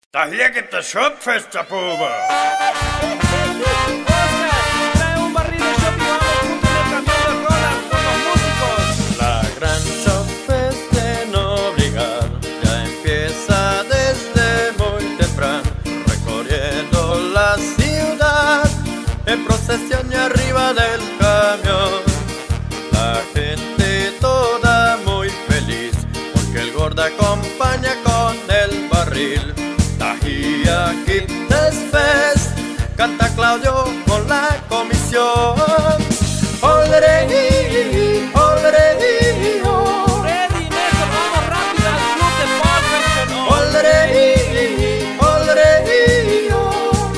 Da liegt der Schopfester, Bube. Trae un barril de shopping y vamos juntos en el camión de rolas con los músicos. La gran Shopfest de Noblidad ya empieza desde muy temprano, recorriendo la ciudad en procesión y arriba del camión. La gente toda muy feliz porque el gordo acompaña con el barril. Tahía Gibt es Fest, canta Claudio con la comisión. Olrei, olrei, oh. Freddy, Néstor, vamos rápido al club de Perfection. Olrei, olrei, oh.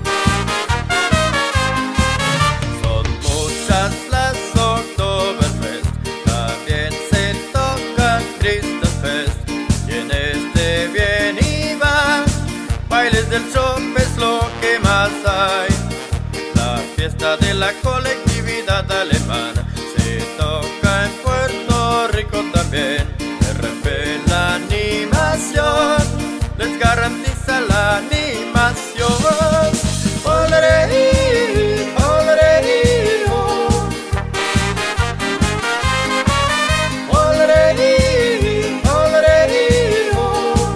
Son muchas las Oktoberfest, también se toca Christenfest. Y en este bien y va, bailes del shop es lo que más hay. La fiesta de la colectividad alemana se toca en Puerto Rico también. RP la animación les garantiza la animación. Olrei, olrei, oh. Olrei, olrei, oh.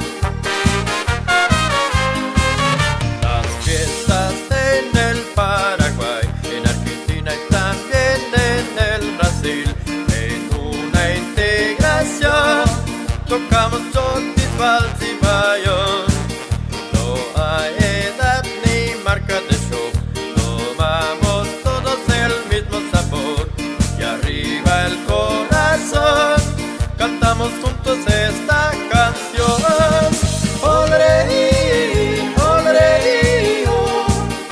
Las fiestas en el Paraguay, en Argentina y también en el Brasil. En una integración tocamos chotis, vals y bayón. No hay edad ni marca de show, tomamos todos el mismo sabor. Y arriba el corazón, cantamos juntos esta canción. Olrei, olrei, oh.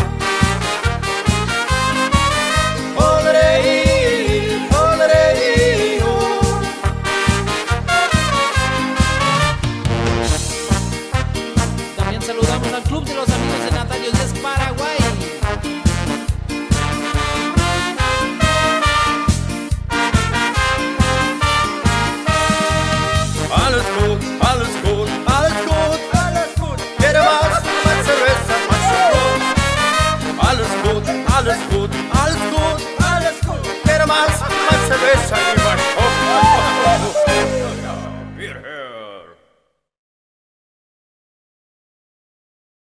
Olrei, olrei, oh. También saludamos al club de los amigos de Natalio Díaz Paraguay. Alles gut, alles gut, alles gut, alles gut. Quiero más cerveza, más sabor. Alles gut, alles gut, alles gut, alles gut. Quiero más cerveza y